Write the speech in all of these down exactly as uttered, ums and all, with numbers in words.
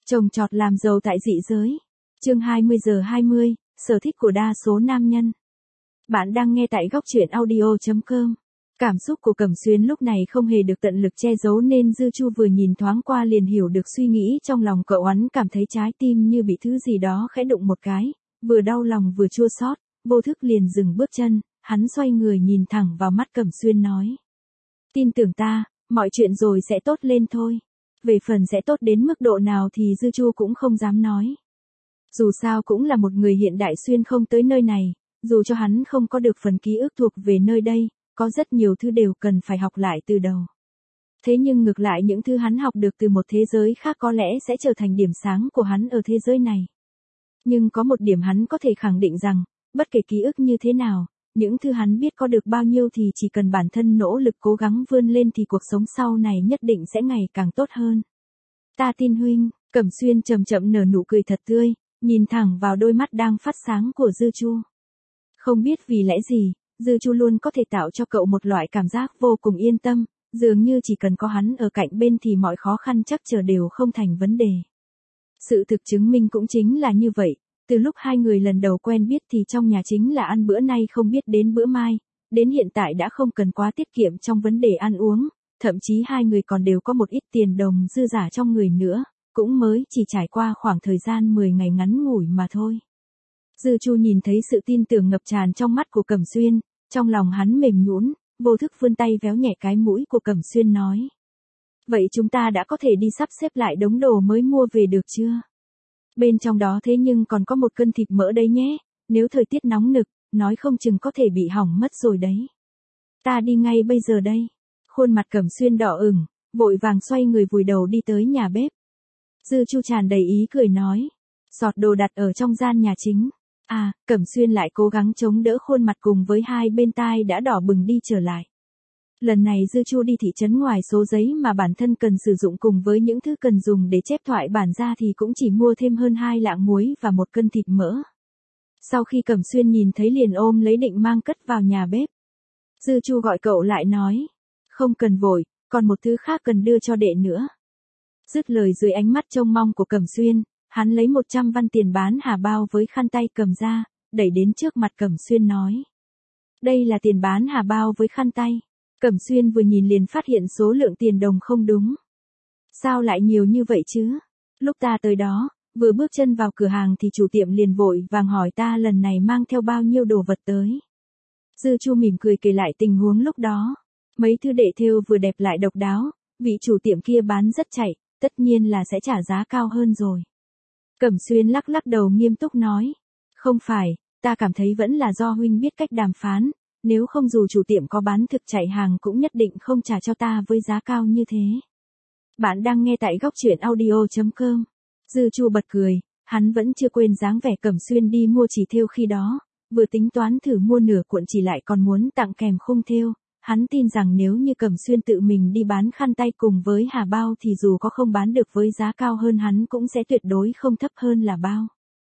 Trồng trọt làm giàu tại dị giới. Chương hai mươi giờ hai mươi, sở thích của đa số nam nhân. Bạn đang nghe tại góc truyện audio chấm com. Cảm xúc của Cẩm Xuyên lúc này không hề được tận lực che giấu nên Dư Chu vừa nhìn thoáng qua liền hiểu được suy nghĩ trong lòng cậu. Hắn cảm thấy trái tim như bị thứ gì đó khẽ đụng một cái, vừa đau lòng vừa chua xót, vô thức liền dừng bước chân, hắn xoay người nhìn thẳng vào mắt Cẩm Xuyên nói. Tin tưởng ta, mọi chuyện rồi sẽ tốt lên thôi. Về phần sẽ tốt đến mức độ nào thì Dư Chu cũng không dám nói. Dù sao cũng là một người hiện đại xuyên không tới nơi này, dù cho hắn không có được phần ký ức thuộc về nơi đây, có rất nhiều thứ đều cần phải học lại từ đầu. Thế nhưng ngược lại những thứ hắn học được từ một thế giới khác có lẽ sẽ trở thành điểm sáng của hắn ở thế giới này. Nhưng có một điểm hắn có thể khẳng định rằng, bất kể ký ức như thế nào, những thứ hắn biết có được bao nhiêu thì chỉ cần bản thân nỗ lực cố gắng vươn lên thì cuộc sống sau này nhất định sẽ ngày càng tốt hơn. Ta tin huynh. Cẩm Xuyên chậm chậm nở nụ cười thật tươi, nhìn thẳng vào đôi mắt đang phát sáng của Dư Chu. Không biết vì lẽ gì, Dư Chu luôn có thể tạo cho cậu một loại cảm giác vô cùng yên tâm, dường như chỉ cần có hắn ở cạnh bên thì mọi khó khăn chắc trở đều không thành vấn đề. Sự thực chứng minh cũng chính là như vậy, từ lúc hai người lần đầu quen biết thì trong nhà chính là ăn bữa nay không biết đến bữa mai, đến hiện tại đã không cần quá tiết kiệm trong vấn đề ăn uống, thậm chí hai người còn đều có một ít tiền đồng dư giả trong người nữa, cũng mới chỉ trải qua khoảng thời gian mười ngày ngắn ngủi mà thôi. Dư Chu nhìn thấy sự tin tưởng ngập tràn trong mắt của Cẩm Xuyên, trong lòng hắn mềm nhũn, vô thức vươn tay véo nhẹ cái mũi của Cẩm Xuyên nói. Vậy chúng ta đã có thể đi sắp xếp lại đống đồ mới mua về được chưa? Bên trong đó thế nhưng còn có một cân thịt mỡ đấy nhé, nếu thời tiết nóng nực, nói không chừng có thể bị hỏng mất rồi đấy. Ta đi ngay bây giờ đây. Khuôn mặt Cẩm Xuyên đỏ ửng, vội vàng xoay người vùi đầu đi tới nhà bếp. Dư Chu tràn đầy ý cười nói. Giọt đồ đặt ở trong gian nhà chính. À, Cẩm Xuyên lại cố gắng chống đỡ khuôn mặt cùng với hai bên tai đã đỏ bừng đi trở lại. Lần này Dư Chu đi thị trấn ngoài số giấy mà bản thân cần sử dụng cùng với những thứ cần dùng để chép thoại bản ra thì cũng chỉ mua thêm hơn hai lạng muối và một cân thịt mỡ. Sau khi Cẩm Xuyên nhìn thấy liền ôm lấy định mang cất vào nhà bếp. Dư Chu gọi cậu lại nói. Không cần vội, còn một thứ khác cần đưa cho đệ nữa. Dứt lời dưới ánh mắt trông mong của Cẩm Xuyên, hắn lấy một trăm văn tiền bán hà bao với khăn tay cầm ra, đẩy đến trước mặt Cẩm Xuyên nói. Đây là tiền bán hà bao với khăn tay. Cẩm Xuyên vừa nhìn liền phát hiện số lượng tiền đồng không đúng. Sao lại nhiều như vậy chứ? Lúc ta tới đó, vừa bước chân vào cửa hàng thì chủ tiệm liền vội vàng hỏi ta lần này mang theo bao nhiêu đồ vật tới. Dư Chu mỉm cười kể lại tình huống lúc đó. Mấy thứ đệ thêu vừa đẹp lại độc đáo, vị chủ tiệm kia bán rất chạy, tất nhiên là sẽ trả giá cao hơn rồi. Cẩm Xuyên lắc lắc đầu nghiêm túc nói. Không phải, ta cảm thấy vẫn là do huynh biết cách đàm phán, nếu không dù chủ tiệm có bán thực chạy hàng cũng nhất định không trả cho ta với giá cao như thế. Bạn đang nghe tại góc truyện audio chấm com. Dư Chu bật cười, hắn vẫn chưa quên dáng vẻ Cẩm Xuyên đi mua chỉ thêu khi đó, vừa tính toán thử mua nửa cuộn chỉ lại còn muốn tặng kèm khung thêu. Hắn tin rằng nếu như Cẩm Xuyên tự mình đi bán khăn tay cùng với hà bao thì dù có không bán được với giá cao hơn hắn cũng sẽ tuyệt đối không thấp hơn là bao.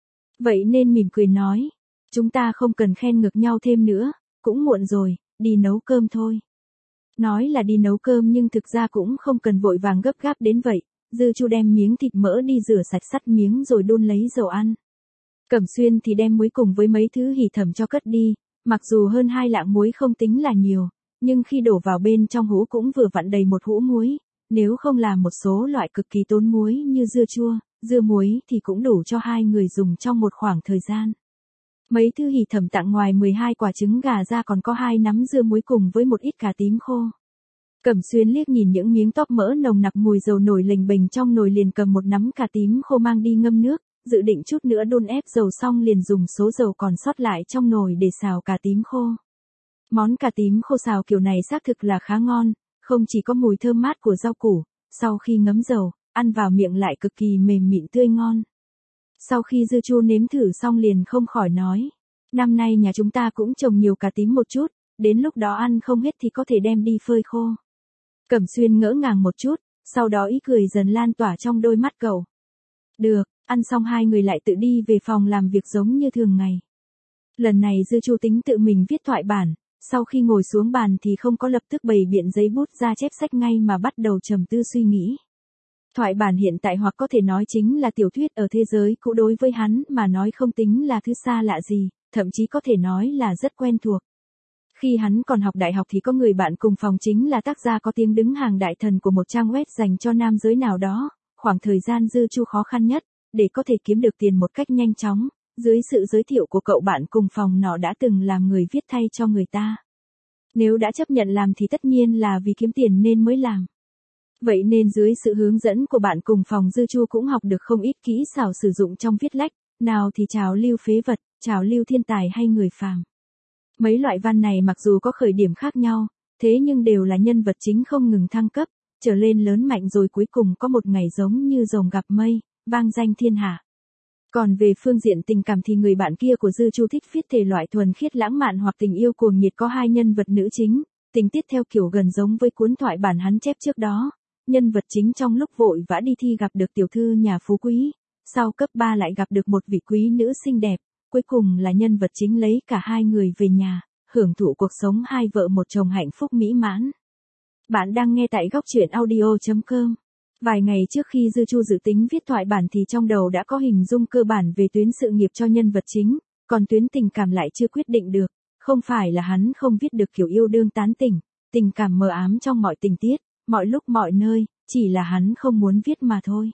Vậy nên mỉm cười nói, chúng ta không cần khen ngược nhau thêm nữa, cũng muộn rồi, đi nấu cơm thôi. Nói là đi nấu cơm nhưng thực ra cũng không cần vội vàng gấp gáp đến vậy, Dư Chu đem miếng thịt mỡ đi rửa sạch sắt miếng rồi đun lấy dầu ăn. Cẩm Xuyên thì đem muối cùng với mấy thứ hỉ thẩm cho cất đi, mặc dù hơn hai lạng muối không tính là nhiều. Nhưng khi đổ vào bên trong hũ cũng vừa vặn đầy một hũ muối, nếu không làm một số loại cực kỳ tốn muối như dưa chua, dưa muối thì cũng đủ cho hai người dùng trong một khoảng thời gian. Mấy thứ hỉ thẩm tặng ngoài mười hai quả trứng gà ra còn có hai nắm dưa muối cùng với một ít cà tím khô. Cẩm Xuyên liếc nhìn những miếng tóp mỡ nồng nặc mùi dầu nổi lềnh bềnh trong nồi liền cầm một nắm cà tím khô mang đi ngâm nước, dự định chút nữa đun ép dầu xong liền dùng số dầu còn sót lại trong nồi để xào cà tím khô. Món cà tím khô xào kiểu này xác thực là khá ngon, không chỉ có mùi thơm mát của rau củ, sau khi ngấm dầu, ăn vào miệng lại cực kỳ mềm mịn tươi ngon. Sau khi Dư Chu nếm thử xong liền không khỏi nói, năm nay nhà chúng ta cũng trồng nhiều cà tím một chút, đến lúc đó ăn không hết thì có thể đem đi phơi khô. Cẩm Xuyên ngỡ ngàng một chút, sau đó ý cười dần lan tỏa trong đôi mắt cậu. Được, ăn xong hai người lại tự đi về phòng làm việc giống như thường ngày. Lần này Dư Chu tính tự mình viết thoại bản. Sau khi ngồi xuống bàn thì không có lập tức bày biện giấy bút ra chép sách ngay mà bắt đầu trầm tư suy nghĩ. Thoại bản hiện tại hoặc có thể nói chính là tiểu thuyết ở thế giới cũ đối với hắn mà nói không tính là thứ xa lạ gì, thậm chí có thể nói là rất quen thuộc. Khi hắn còn học đại học thì có người bạn cùng phòng chính là tác giả có tiếng đứng hàng đại thần của một trang web dành cho nam giới nào đó, khoảng thời gian Dư Chu khó khăn nhất, để có thể kiếm được tiền một cách nhanh chóng, dưới sự giới thiệu của cậu bạn cùng phòng nọ đã từng làm người viết thay cho người ta. Nếu đã chấp nhận làm thì tất nhiên là vì kiếm tiền nên mới làm. Vậy nên dưới sự hướng dẫn của bạn cùng phòng Dư Chu cũng học được không ít kỹ xảo sử dụng trong viết lách, nào thì trào lưu phế vật, trào lưu thiên tài hay người phàm. Mấy loại văn này mặc dù có khởi điểm khác nhau, thế nhưng đều là nhân vật chính không ngừng thăng cấp, trở lên lớn mạnh rồi cuối cùng có một ngày giống như rồng gặp mây, vang danh thiên hạ. Còn về phương diện tình cảm thì người bạn kia của Dư Chu thích viết thể loại thuần khiết lãng mạn hoặc tình yêu cuồng nhiệt có hai nhân vật nữ chính, tình tiết theo kiểu gần giống với cuốn thoại bản hắn chép trước đó. Nhân vật chính trong lúc vội vã đi thi gặp được tiểu thư nhà phú quý, sau cấp ba lại gặp được một vị quý nữ xinh đẹp, cuối cùng là nhân vật chính lấy cả hai người về nhà, hưởng thụ cuộc sống hai vợ một chồng hạnh phúc mỹ mãn. Bạn đang nghe tại góc truyện audio chấm com. Vài ngày trước khi Dư Chu dự tính viết thoại bản thì trong đầu đã có hình dung cơ bản về tuyến sự nghiệp cho nhân vật chính, còn tuyến tình cảm lại chưa quyết định được, không phải là hắn không viết được kiểu yêu đương tán tỉnh, tình cảm mờ ám trong mọi tình tiết, mọi lúc mọi nơi, chỉ là hắn không muốn viết mà thôi.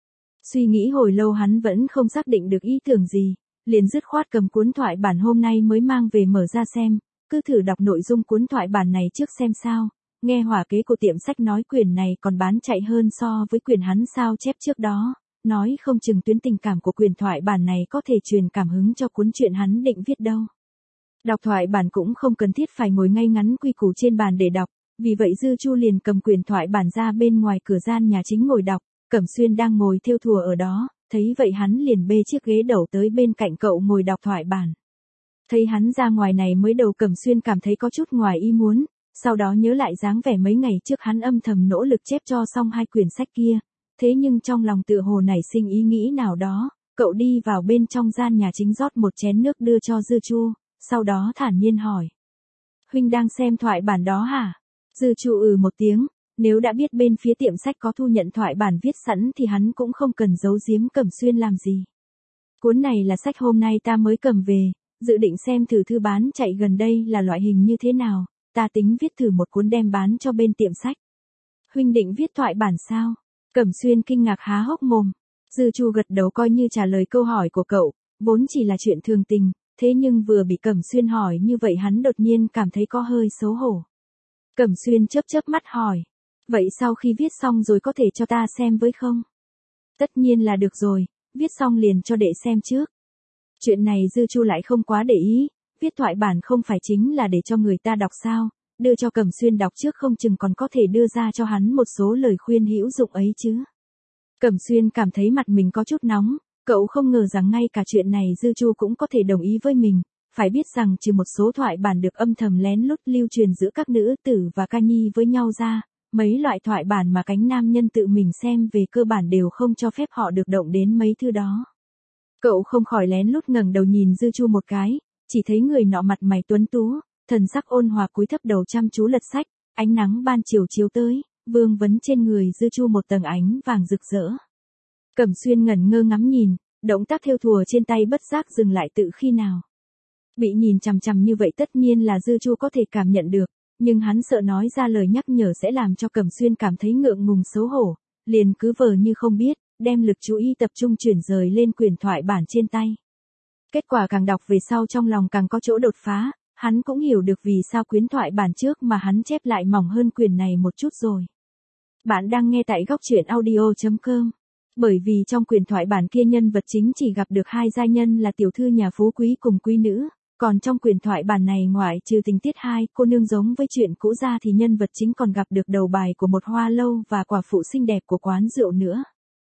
Suy nghĩ hồi lâu hắn vẫn không xác định được ý tưởng gì, liền dứt khoát cầm cuốn thoại bản hôm nay mới mang về mở ra xem, cứ thử đọc nội dung cuốn thoại bản này trước xem sao. Nghe hỏa kế của tiệm sách nói quyển này còn bán chạy hơn so với quyển hắn sao chép trước đó, nói không chừng tuyến tình cảm của quyển thoại bản này có thể truyền cảm hứng cho cuốn truyện hắn định viết đâu. Đọc thoại bản cũng không cần thiết phải ngồi ngay ngắn quy củ trên bàn để đọc, vì vậy Dư Chu liền cầm quyển thoại bản ra bên ngoài cửa gian nhà chính ngồi đọc, Cẩm Xuyên đang ngồi thêu thùa ở đó, thấy vậy hắn liền bê chiếc ghế đầu tới bên cạnh cậu ngồi đọc thoại bản. Thấy hắn ra ngoài này mới đầu Cẩm Xuyên cảm thấy có chút ngoài ý muốn. Sau đó nhớ lại dáng vẻ mấy ngày trước hắn âm thầm nỗ lực chép cho xong hai quyển sách kia, thế nhưng trong lòng tựa hồ nảy sinh ý nghĩ nào đó, cậu đi vào bên trong gian nhà chính rót một chén nước đưa cho Dư Chu, sau đó thản nhiên hỏi. Huynh đang xem thoại bản đó hả? Dư Chu ừ một tiếng, nếu đã biết bên phía tiệm sách có thu nhận thoại bản viết sẵn thì hắn cũng không cần giấu giếm Cẩm Xuyên làm gì. Cuốn này là sách hôm nay ta mới cầm về, dự định xem thử thư bán chạy gần đây là loại hình như thế nào. Ta tính viết thử một cuốn đem bán cho bên tiệm sách. Huynh định viết thoại bản sao? Cẩm Xuyên kinh ngạc há hốc mồm. Dư Chu gật đầu coi như trả lời câu hỏi của cậu, vốn chỉ là chuyện thường tình, thế nhưng vừa bị Cẩm Xuyên hỏi như vậy hắn đột nhiên cảm thấy có hơi xấu hổ. Cẩm Xuyên chớp chớp mắt hỏi, vậy sau khi viết xong rồi có thể cho ta xem với không? Tất nhiên là được rồi, viết xong liền cho đệ xem trước. Chuyện này Dư Chu lại không quá để ý. Viết thoại bản không phải chính là để cho người ta đọc sao, đưa cho Cẩm Xuyên đọc trước không chừng còn có thể đưa ra cho hắn một số lời khuyên hữu dụng ấy chứ. Cẩm Xuyên cảm thấy mặt mình có chút nóng, cậu không ngờ rằng ngay cả chuyện này Dư Chu cũng có thể đồng ý với mình, phải biết rằng trừ một số thoại bản được âm thầm lén lút lưu truyền giữa các nữ tử và ca nhi với nhau ra, mấy loại thoại bản mà cánh nam nhân tự mình xem về cơ bản đều không cho phép họ được động đến mấy thứ đó. Cậu không khỏi lén lút ngẩng đầu nhìn Dư Chu một cái. Chỉ thấy người nọ mặt mày tuấn tú, thần sắc ôn hòa cúi thấp đầu chăm chú lật sách, ánh nắng ban chiều chiếu tới, vương vấn trên người Dư Chu một tầng ánh vàng rực rỡ. Cẩm Xuyên ngẩn ngơ ngắm nhìn, động tác thêu thùa trên tay bất giác dừng lại tự khi nào. Bị nhìn chằm chằm như vậy tất nhiên là Dư Chu có thể cảm nhận được, nhưng hắn sợ nói ra lời nhắc nhở sẽ làm cho Cẩm Xuyên cảm thấy ngượng ngùng xấu hổ, liền cứ vờ như không biết, đem lực chú ý tập trung chuyển rời lên quyển thoại bản trên tay. Kết quả càng đọc về sau trong lòng càng có chỗ đột phá, hắn cũng hiểu được vì sao quyển thoại bản trước mà hắn chép lại mỏng hơn quyển này một chút rồi. Bạn đang nghe tại góc truyện audio chấm com. Bởi vì trong quyển thoại bản kia nhân vật chính chỉ gặp được hai giai nhân là tiểu thư nhà phú quý cùng quý nữ, còn trong quyển thoại bản này ngoại trừ tình tiết hai cô nương giống với chuyện cũ ra thì nhân vật chính còn gặp được đầu bài của một hoa lâu và quả phụ xinh đẹp của quán rượu nữa.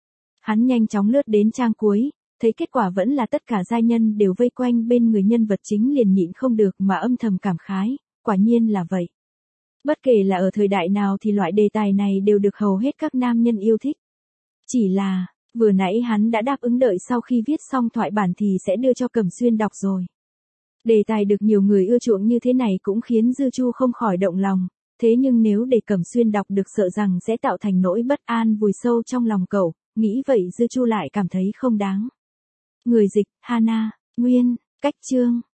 Hắn nhanh chóng lướt đến trang cuối. Thấy kết quả vẫn là tất cả giai nhân đều vây quanh bên người nhân vật chính liền nhịn không được mà âm thầm cảm khái, quả nhiên là vậy. Bất kể là ở thời đại nào thì loại đề tài này đều được hầu hết các nam nhân yêu thích. Chỉ là, vừa nãy hắn đã đáp ứng đợi sau khi viết xong thoại bản thì sẽ đưa cho Cẩm Xuyên đọc rồi. Đề tài được nhiều người ưa chuộng như thế này cũng khiến Dư Chu không khỏi động lòng, Thế nhưng nếu để Cẩm Xuyên đọc được sợ rằng sẽ tạo thành nỗi bất an vùi sâu trong lòng cậu, nghĩ vậy Dư Chu lại cảm thấy không đáng. Người dịch, Hana, Nguyên, cách chương.